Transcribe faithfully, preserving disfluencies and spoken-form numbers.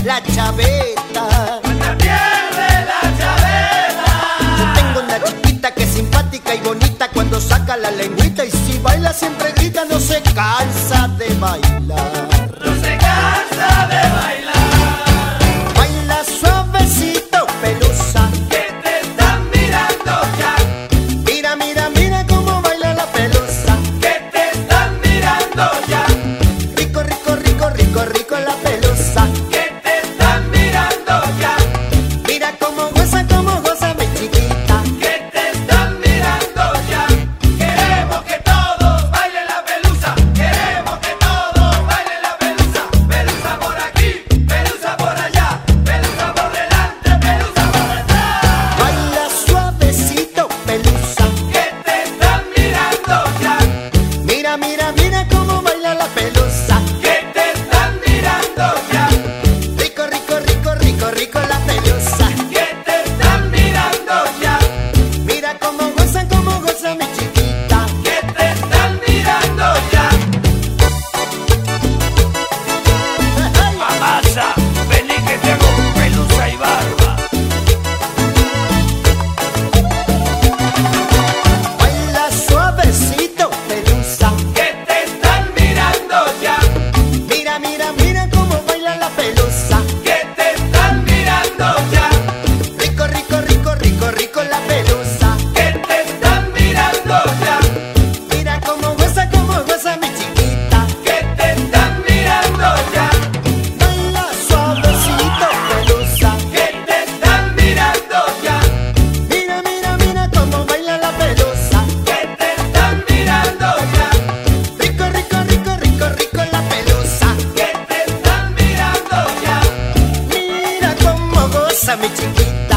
la chaveta. Cuando pierde la chaveta. Yo tengo una chiquita que es simpática y bonita cuando saca la lengüita, y si baila siempre grita, no se cansa de bailar. No se cansa de bailar. Baila suavecito, pelusa, Que te están mirando ya. mira, mira, mira cómo baila la pelusa. Que te están mirando ya. Rico, rico, rico, rico, rico la pelusa. Que te están mirando ya. Mira cómo goza, cómo goza mi chiquita. Que te están mirando ya. Queremos que todos bailen la pelusa. Queremos que todos bailen la pelusa. Pelusa por aquí, pelusa por allá. Pelusa por delante, pelusa por detrás. Baila suavecito, pelusa. Que te están mirando ya. Mira, mira, mira cómo baila la pelusa. Que te están mirando ya. Rico, rico, rico, rico, rico la pelusa. Que te están mirando ya. Mira cómo goza, cómo goza mi chiquita. Que te están mirando ya. Mamasa, vení que te hago pelusa y barba. Baila suavecito, pelusa. Que te están mirando ya. Mira, mira, mira cómo baila la pelusa. Que te están mirando ya. Rico, rico, rico, rico, rico la pelusa. Que te están mirando ya. Mira cómo goza, cómo goza mi chiquita. Que te están mirando ya. Baila suavecito, pelusa. Que te están mirando ya. Mira, mira, mira cómo baila la pelusa. Que te están mirando ya. Rico, rico, rico, rico, rico la pelusa. Que te están mirando ya. Mira cómo goza mi chiquita.